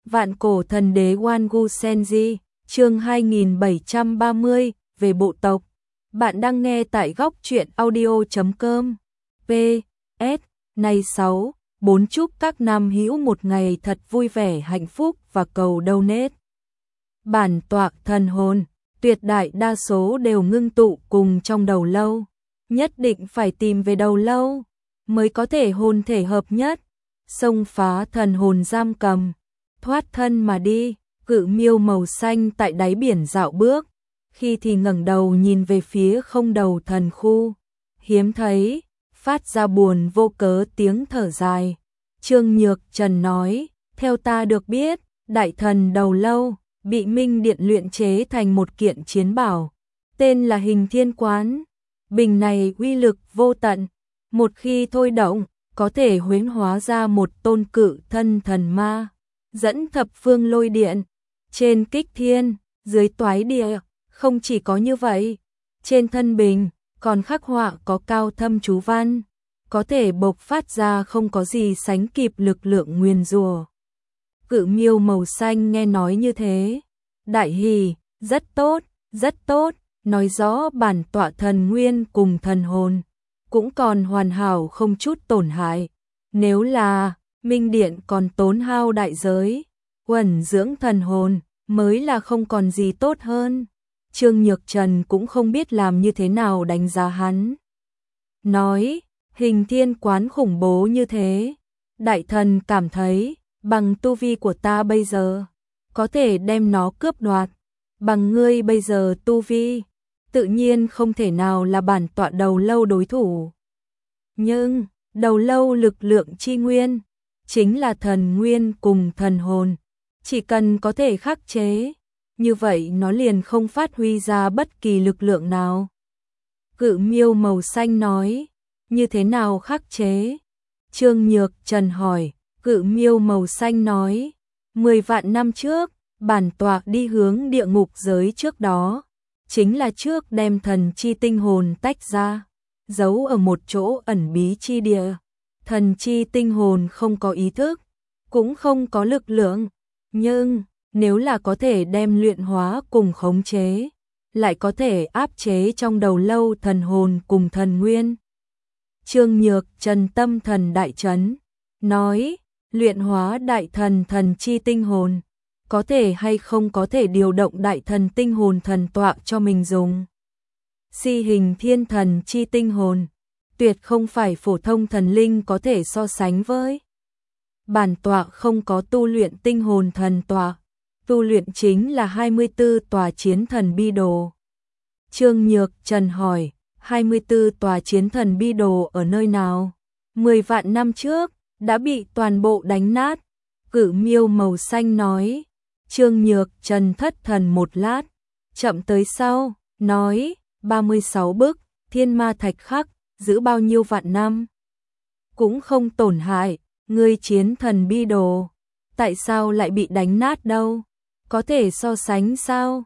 Vạn cổ thần đế Wangu Senji, chương 2730, về bộ tộc. Bạn đang nghe tại góc truyện audio.com. PS, này 4 chúc các nam hữu một ngày thật vui vẻ hạnh phúc và cầu donate. Bản tọa thần hồn, tuyệt đại đa số đều ngưng tụ cùng trong đầu lâu. Nhất định phải tìm về đầu lâu, mới có thể hồn thể hợp nhất, xông phá thần hồn giam cầm, thoát thân mà đi. Cự miêu màu xanh tại đáy biển dạo bước, khi thì ngẩng đầu nhìn về phía không đầu thần khu, hiếm thấy, phát ra buồn vô cớ tiếng thở dài. Trương Nhược Trần nói, theo ta được biết, đại thần đầu lâu, bị Minh Điện luyện chế thành một kiện chiến bảo, tên là Hình Thiên Quán. Bình này uy lực vô tận, một khi thôi động, có thể huyễn hóa ra một tôn cự thân thần ma, dẫn thập phương lôi điện, trên kích thiên, dưới toái địa. Không chỉ có như vậy, trên thân bình còn khắc họa có cao thâm chú văn, có thể bộc phát ra không có gì sánh kịp lực lượng nguyền rủa. Cự miêu màu xanh nghe nói như thế, đại hỉ, rất tốt, nói rõ bản tọa thần nguyên cùng thần hồn cũng còn hoàn hảo không chút tổn hại. Nếu là Minh Điện còn tốn hao đại giới uẩn dưỡng thần hồn, mới là không còn gì tốt hơn. Trương Nhược Trần cũng không biết làm như thế nào đánh giá hắn. Nói, Hình Thiên Quán khủng bố như thế, đại thần cảm thấy, bằng tu vi của ta bây giờ, có thể đem nó cướp đoạt. Bằng ngươi bây giờ tu vi, tự nhiên không thể nào là bản tọa đầu lâu đối thủ. Nhưng, đầu lâu lực lượng chi nguyên, chính là thần nguyên cùng thần hồn. Chỉ cần có thể khắc chế, như vậy nó liền không phát huy ra bất kỳ lực lượng nào. Cự miêu màu xanh nói, như thế nào khắc chế? Trương Nhược Trần hỏi. Cự miêu màu xanh nói, 10 vạn năm trước, bản tọa đi hướng địa ngục giới trước đó, chính là trước đem thần chi tinh hồn tách ra, giấu ở một chỗ ẩn bí chi địa. Thần chi tinh hồn không có ý thức, cũng không có lực lượng, nhưng nếu là có thể đem luyện hóa cùng khống chế, lại có thể áp chế trong đầu lâu thần hồn cùng thần nguyên. Trương Nhược Trần tâm thần đại chấn, nói, luyện hóa đại thần thần chi tinh hồn, có thể hay không có thể điều động đại thần tinh hồn thần tọa cho mình dùng. Si hình thiên thần chi tinh hồn, tuyệt không phải phổ thông thần linh có thể so sánh với. Bản tọa không có tu luyện tinh hồn thần tọa, tu luyện chính là 24 tòa chiến thần bi đồ. Trương Nhược Trần hỏi, 24 tòa chiến thần bi đồ ở nơi nào? 10 vạn năm trước, đã bị toàn bộ đánh nát. Cự miêu màu xanh nói. Trương Nhược Trần thất thần một lát, chậm tới sau, nói, 36 bức, thiên ma thạch khắc, giữ bao nhiêu vạn năm? Cũng không tổn hại, ngươi chiến thần bi đồ, tại sao lại bị đánh nát đâu? Có thể so sánh sao?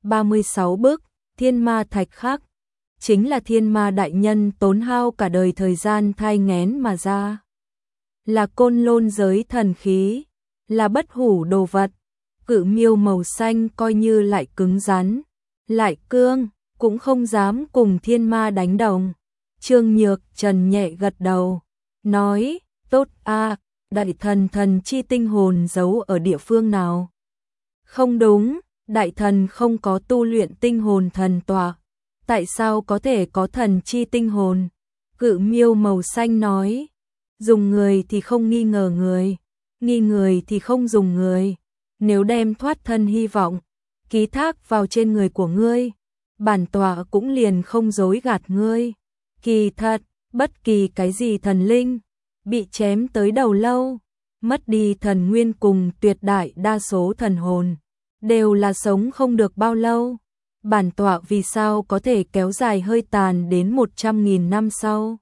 36 bức, thiên ma thạch khắc, chính là thiên ma đại nhân tốn hao cả đời thời gian thai nghén mà ra. Là côn lôn giới thần khí, là bất hủ đồ vật. Cự miêu màu xanh coi như lại cứng rắn, lại cương, cũng không dám cùng thiên ma đánh đồng. Trương Nhược Trần nhẹ gật đầu, nói, tốt a, đại thần thần chi tinh hồn giấu ở địa phương nào? Không đúng, đại thần không có tu luyện tinh hồn thần tọa, tại sao có thể có thần chi tinh hồn? Cự miêu màu xanh nói, dùng người thì không nghi ngờ người, nghi người thì không dùng người. Nếu đem thoát thân hy vọng, ký thác vào trên người của ngươi, bản tọa cũng liền không dối gạt ngươi. Kỳ thật, bất kỳ cái gì thần linh, bị chém tới đầu lâu, mất đi thần nguyên cùng tuyệt đại đa số thần hồn, đều là sống không được bao lâu. Bản tọa vì sao có thể kéo dài hơi tàn đến 100.000 năm sau?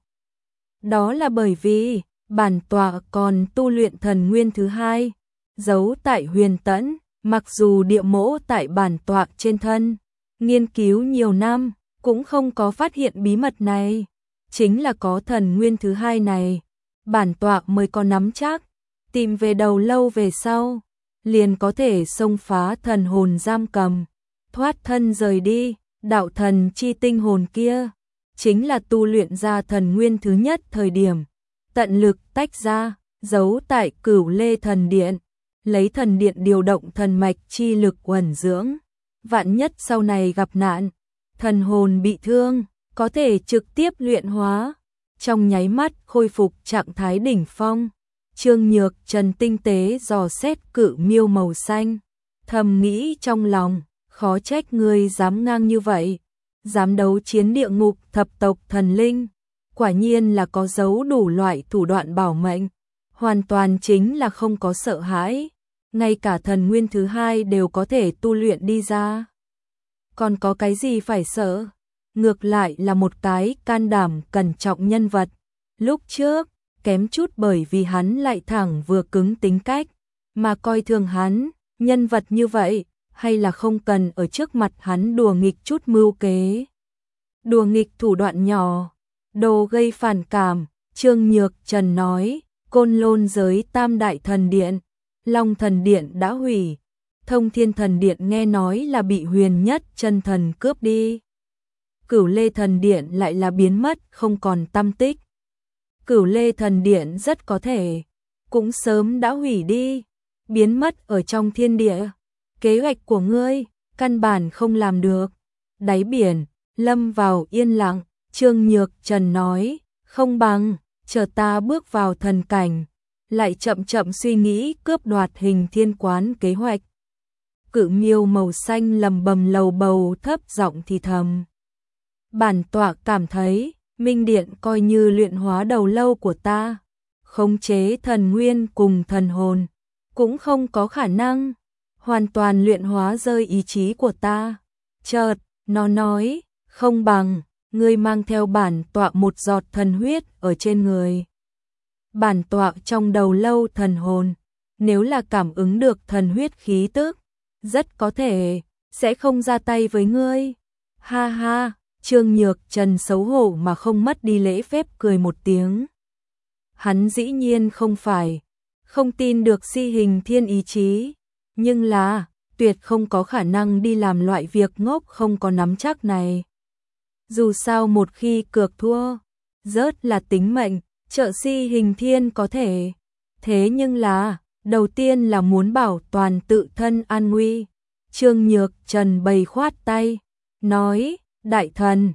Đó là bởi vì, bản tọa còn tu luyện thần nguyên thứ hai, giấu tại huyền tẫn, mặc dù địa mỗ tại bản tọa trên thân, nghiên cứu nhiều năm, cũng không có phát hiện bí mật này. Chính là có thần nguyên thứ hai này, bản tọa mới có nắm chắc, tìm về đầu lâu về sau, liền có thể xông phá thần hồn giam cầm, thoát thân rời đi. Đạo thần chi tinh hồn kia chính là tu luyện ra thần nguyên thứ nhất thời điểm, tận lực tách ra, giấu tại Cửu Lê Thần Điện, lấy thần điện điều động thần mạch chi lực uẩn dưỡng. Vạn nhất sau này gặp nạn, thần hồn bị thương, có thể trực tiếp luyện hóa, trong nháy mắt khôi phục trạng thái đỉnh phong. Trương Nhược Trần tinh tế dò xét Cự Miêu màu xanh, thầm nghĩ trong lòng, khó trách ngươi dám ngang như vậy, dám đấu chiến địa ngục thập tộc thần linh, quả nhiên là có giấu đủ loại thủ đoạn bảo mệnh, hoàn toàn chính là không có sợ hãi, ngay cả thần nguyên thứ hai đều có thể tu luyện đi ra. Còn có cái gì phải sợ? Ngược lại là một cái can đảm cẩn trọng nhân vật. Lúc trước, kém chút bởi vì hắn lại thẳng vừa cứng tính cách, mà coi thường hắn, nhân vật như vậy, hay là không cần ở trước mặt hắn đùa nghịch chút mưu kế. Đùa nghịch thủ đoạn nhỏ, đồ gây phản cảm, Trương Nhược Trần nói, Côn Lôn giới Tam Đại Thần Điện, Long Thần Điện đã hủy, Thông Thiên Thần Điện nghe nói là bị Huyền Nhất Chân Thần cướp đi. Cửu Lê Thần Điện lại là biến mất không còn tăm tích. Cửu Lê Thần Điện rất có thể cũng sớm đã hủy đi, biến mất ở trong thiên địa. Kế hoạch của ngươi căn bản không làm được. Đáy biển lâm vào yên lặng, Trương Nhược Trần nói, không bằng chờ ta bước vào thần cảnh, lại chậm chậm suy nghĩ cướp đoạt Hình Thiên Quán kế hoạch. Cự Miêu màu xanh lầm bầm lầu bầu thấp giọng thì thầm. Bản tọa cảm thấy, Minh Điện coi như luyện hóa đầu lâu của ta, khống chế thần nguyên cùng thần hồn, cũng không có khả năng hoàn toàn luyện hóa rơi ý chí của ta. Chợt, nó nói, không bằng, ngươi mang theo bản tọa một giọt thần huyết ở trên người. Bản tọa trong đầu lâu thần hồn, nếu là cảm ứng được thần huyết khí tức, rất có thể sẽ không ra tay với ngươi. Ha ha, Trương Nhược Trần xấu hổ mà không mất đi lễ phép cười một tiếng. Hắn dĩ nhiên không phải không tin được Si Hình Thiên ý chí, nhưng là tuyệt không có khả năng đi làm loại việc ngốc không có nắm chắc này. Dù sao một khi cược thua, rớt là tính mệnh, trợ Si Hình Thiên có thể. Thế nhưng là, đầu tiên là muốn bảo toàn tự thân an nguy. Trương Nhược Trần bày khoát tay, nói, đại thần,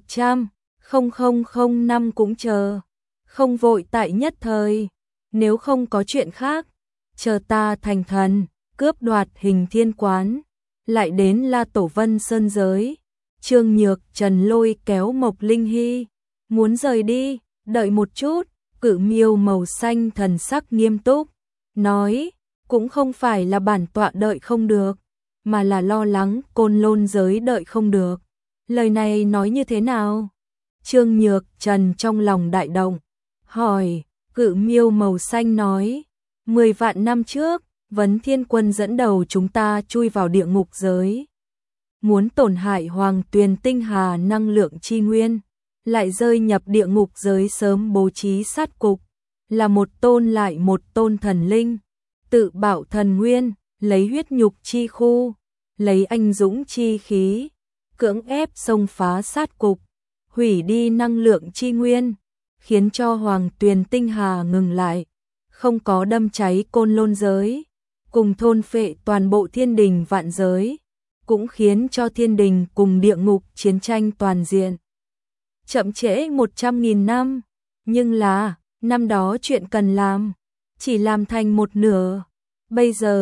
100,000 năm cũng chờ, không vội tại nhất thời, nếu không có chuyện khác, chờ ta thành thần, cướp đoạt Hình Thiên Quán, lại đến La Tổ Vân Sơn giới. Trương Nhược Trần lôi kéo Mộc Linh Hy, muốn rời đi, đợi một chút. Cự Miêu màu xanh thần sắc nghiêm túc, nói, cũng không phải là bản tọa đợi không được, mà là lo lắng Côn Lôn giới đợi không được. Lời này nói như thế nào? Trương Nhược Trần trong lòng đại động, hỏi. Cự Miêu màu xanh nói, 10 vạn năm trước, Vấn Thiên Quân dẫn đầu chúng ta chui vào địa ngục giới, muốn tổn hại Hoàng Tuyền Tinh Hà năng lượng chi nguyên, lại rơi nhập địa ngục giới sớm bố trí sát cục, là một tôn lại một tôn thần linh, tự bạo thần nguyên, lấy huyết nhục chi khu, lấy anh dũng chi khí, cưỡng ép xông phá sát cục, hủy đi năng lượng chi nguyên, khiến cho Hoàng Tuyền Tinh Hà ngừng lại, không có đâm cháy Côn Lôn giới, cùng thôn phệ toàn bộ thiên đình vạn giới, cũng khiến cho thiên đình cùng địa ngục chiến tranh toàn diện. Chậm trễ 100.000 năm, nhưng là, năm đó chuyện cần làm, chỉ làm thành một nửa. Bây giờ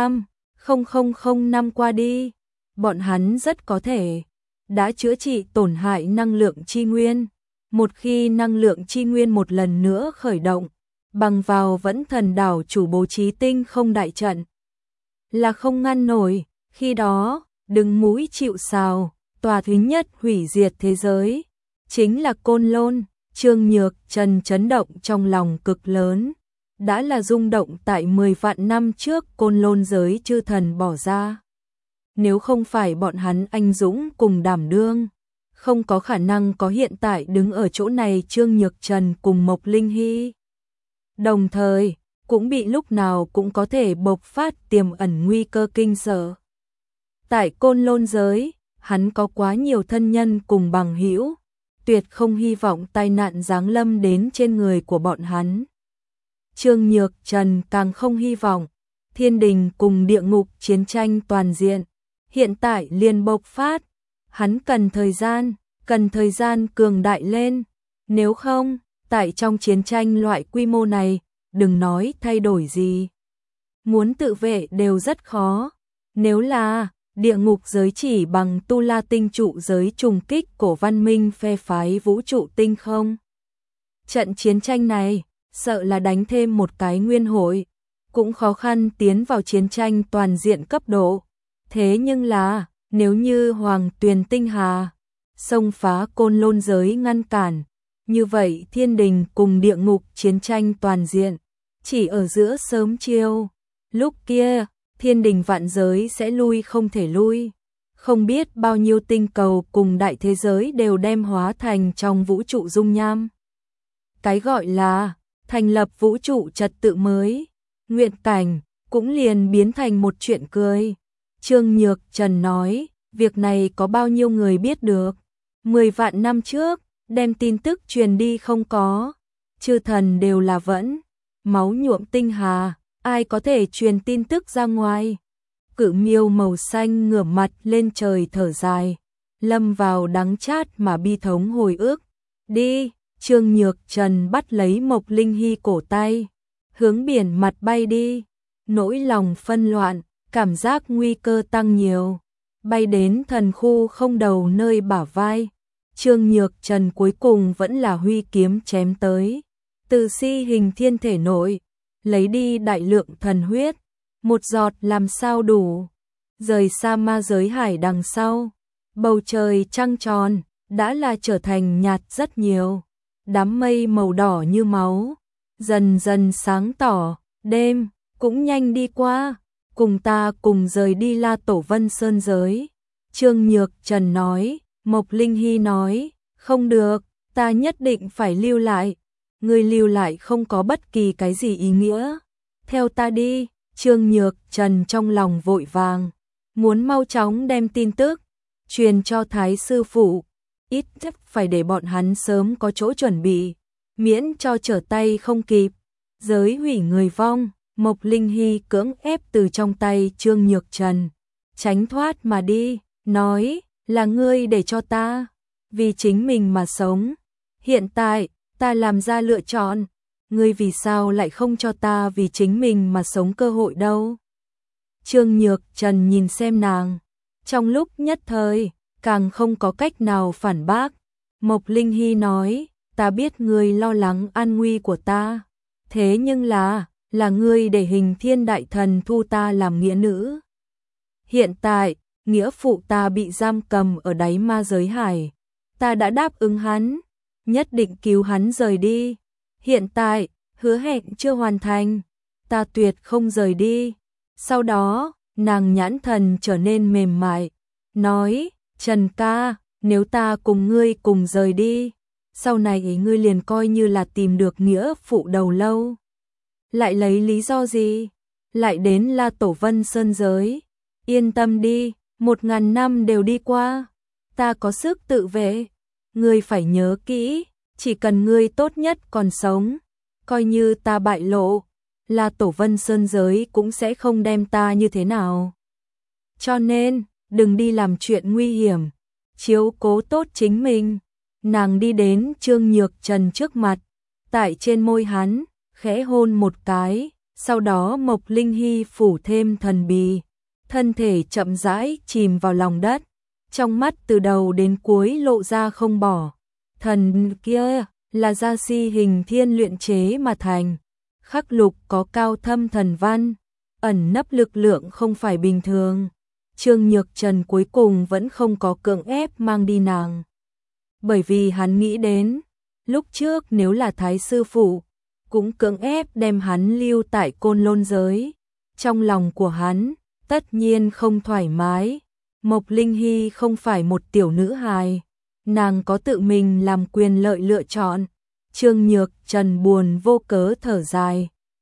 100,000 năm qua đi, bọn hắn rất có thể đã chữa trị tổn hại năng lượng chi nguyên. Một khi năng lượng chi nguyên một lần nữa khởi động, bằng vào Vẫn Thần đảo chủ bố trí tinh không đại trận, là không ngăn nổi, khi đó, đứng mũi chịu sào, tòa thứ nhất hủy diệt thế giới, chính là Côn Lôn. Trương Nhược Trần chấn động trong lòng cực lớn, đã là rung động tại 10 vạn năm trước Côn Lôn giới chư thần bỏ ra. Nếu không phải bọn hắn anh dũng cùng đảm đương, không có khả năng có hiện tại đứng ở chỗ này Trương Nhược Trần cùng Mộc Linh Hy. Đồng thời, cũng bị lúc nào cũng có thể bộc phát tiềm ẩn nguy cơ kinh sợ. Tại Côn Lôn giới, hắn có quá nhiều thân nhân cùng bằng hữu, tuyệt không hy vọng tai nạn giáng lâm đến trên người của bọn hắn. Trương Nhược Trần càng không hy vọng thiên đình cùng địa ngục chiến tranh toàn diện, hiện tại liền bộc phát, hắn cần thời gian cường đại lên, nếu không, tại trong chiến tranh loại quy mô này, đừng nói thay đổi gì. Muốn tự vệ đều rất khó, nếu là địa ngục giới chỉ bằng tu la tinh trụ giới trùng kích cổ văn minh phe phái vũ trụ tinh không. Trận chiến tranh này, sợ là đánh thêm một cái nguyên hội, cũng khó khăn tiến vào chiến tranh toàn diện cấp độ. Thế nhưng là, nếu như Hoàng Tuyền Tinh Hà xông phá Côn Lôn giới ngăn cản, như vậy thiên đình cùng địa ngục chiến tranh toàn diện, chỉ ở giữa sớm chiều. Lúc kia, thiên đình vạn giới sẽ lui không thể lui. Không biết bao nhiêu tinh cầu cùng đại thế giới đều đem hóa thành trong vũ trụ dung nham. Cái gọi là thành lập vũ trụ trật tự mới, nguyện cảnh, cũng liền biến thành một chuyện cười. Trương Nhược Trần nói, việc này có bao nhiêu người biết được. 10 vạn năm trước, đem tin tức truyền đi không có. Chư thần đều là vẫn máu nhuộm tinh hà, ai có thể truyền tin tức ra ngoài. Cự miêu màu xanh ngửa mặt lên trời thở dài, lâm vào đắng chát mà bi thống hồi ức. Đi, Trương Nhược Trần bắt lấy Mộc Linh Hy cổ tay, hướng biển mặt bay đi. Nỗi lòng phân loạn, cảm giác nguy cơ tăng nhiều, bay đến thần khu không đầu nơi bả vai. Trương Nhược Trần cuối cùng vẫn là huy kiếm chém tới, từ si hình thiên thể nội, lấy đi đại lượng thần huyết, một giọt làm sao đủ. Rời xa ma giới hải đằng sau, bầu trời trăng tròn, đã là trở thành nhạt rất nhiều. Đám mây màu đỏ như máu, dần dần sáng tỏ, đêm cũng nhanh đi qua, cùng ta cùng rời đi La Tổ Vân Sơn giới. Trương Nhược Trần nói, Mộc Linh Hy nói, không được, ta nhất định phải lưu lại. Người lưu lại không có bất kỳ cái gì ý nghĩa. Theo ta đi, Trương Nhược Trần trong lòng vội vàng, muốn mau chóng đem tin tức truyền cho Thái sư phụ, ít nhất phải để bọn hắn sớm có chỗ chuẩn bị, miễn cho trở tay không kịp. Giới hủy người vong, Mộc Linh Hy cưỡng ép từ trong tay Trương Nhược Trần tránh thoát mà đi, nói, là ngươi để cho ta vì chính mình mà sống. Hiện tại, ta làm ra lựa chọn, ngươi vì sao lại không cho ta vì chính mình mà sống cơ hội đâu? Trương Nhược Trần nhìn xem nàng, trong lúc nhất thời, càng không có cách nào phản bác. Mộc Linh Hy nói, ta biết ngươi lo lắng an nguy của ta, thế nhưng là ngươi để Hình Thiên Đại Thần thu ta làm nghĩa nữ. Hiện tại, nghĩa phụ ta bị giam cầm ở đáy ma giới hải, ta đã đáp ứng hắn, nhất định cứu hắn rời đi. Hiện tại, hứa hẹn chưa hoàn thành, ta tuyệt không rời đi. Sau đó, nàng nhãn thần trở nên mềm mại, nói, Trần ca, nếu ta cùng ngươi cùng rời đi, sau này ngươi liền coi như là tìm được nghĩa phụ đầu lâu. Lại lấy lý do gì? Lại đến La Tổ Vân Sơn giới. Yên tâm đi, 1000 năm đều đi qua, ta có sức tự vệ. Ngươi phải nhớ kỹ, chỉ cần ngươi tốt nhất còn sống, coi như ta bại lộ, La Tổ Vân Sơn giới cũng sẽ không đem ta như thế nào. Cho nên, đừng đi làm chuyện nguy hiểm, chiếu cố tốt chính mình. Nàng đi đến Trương Nhược Trần trước mặt, tại trên môi hắn, khẽ hôn một cái, sau đó Mộc Linh Hy phủ thêm thần bì, thân thể chậm rãi chìm vào lòng đất, trong mắt từ đầu đến cuối lộ ra không bỏ. Thần kia là gia si Hình Thiên luyện chế mà thành, khắc lục có cao thâm thần văn, ẩn nấp lực lượng không phải bình thường. Trương Nhược Trần cuối cùng vẫn không có cưỡng ép mang đi nàng, bởi vì hắn nghĩ đến, lúc trước nếu là Thái sư phụ, cũng cưỡng ép đem hắn lưu tại Côn Lôn giới. Trong lòng của hắn, tất nhiên không thoải mái. Mộc Linh Hy không phải một tiểu nữ hài, nàng có tự mình làm quyền lợi lựa chọn. Trương Nhược Trần buồn vô cớ thở dài,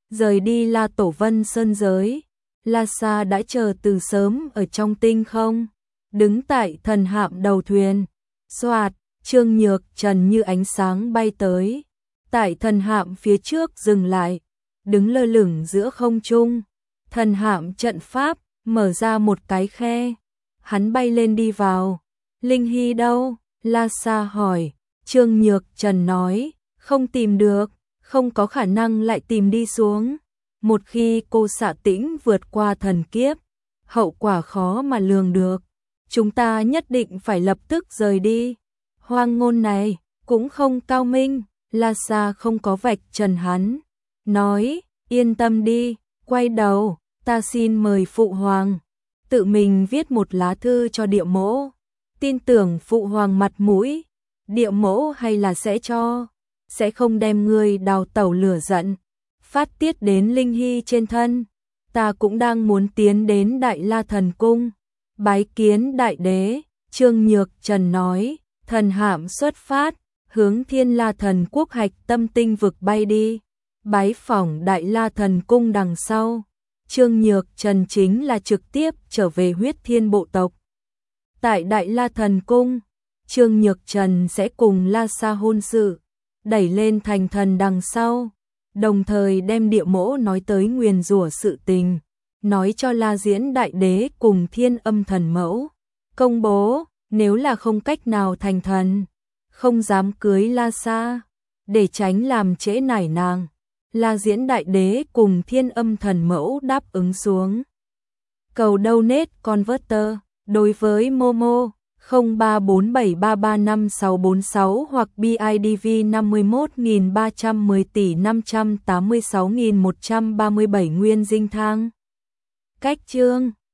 rời đi La Tổ Vân Sơn giới. La Sa đã chờ từ sớm ở trong tinh không, đứng tại thần hạm đầu thuyền. Soạt, Trương Nhược Trần như ánh sáng bay tới, tại thần hạm phía trước dừng lại, đứng lơ lửng giữa không trung. Thần hạm trận pháp mở ra một cái khe, hắn bay lên đi vào. Linh Hy đâu? La Sa hỏi. Trương Nhược Trần nói, không tìm được, không có khả năng lại tìm đi xuống. Một khi cô Xạ Tĩnh vượt qua thần kiếp, hậu quả khó mà lường được. Chúng ta nhất định phải lập tức rời đi. Hoang ngôn này cũng không cao minh. La Sa không có vạch trần hắn, nói, yên tâm đi, quay đầu, ta xin mời Phụ Hoàng tự mình viết một lá thư cho Địa Mỗ, tin tưởng Phụ Hoàng mặt mũi, Địa Mỗ hay là sẽ không đem ngươi đào tẩu lửa giận, phát tiết đến Linh Hy trên thân. Ta cũng đang muốn tiến đến Đại La Thần Cung, bái kiến Đại Đế. Trương Nhược Trần nói, thần hạm xuất phát, hướng Thiên La Thần Quốc hạch tâm tinh vực bay đi, bái phỏng Đại La Thần Cung đằng sau. Trương Nhược Trần chính là trực tiếp trở về Huyết Thiên bộ tộc. Tại Đại La Thần Cung, Trương Nhược Trần sẽ cùng La Sa hôn sự, đẩy lên thành thần đằng sau, đồng thời đem Địa Mỗ nói tới nguyền rủa sự tình, nói cho La Diễn Đại Đế cùng Thiên Âm Thần Mẫu, công bố, nếu là không cách nào thành thần, không dám cưới La Sa, để tránh làm trễ nải nàng. La Diễn Đại Đế cùng Thiên Âm Thần Mẫu đáp ứng xuống. Cầu donate converter đối với Momo 0347335646 hoặc BIDV 51.310 tỷ 586.137 nguyên dinh thang. Cách chương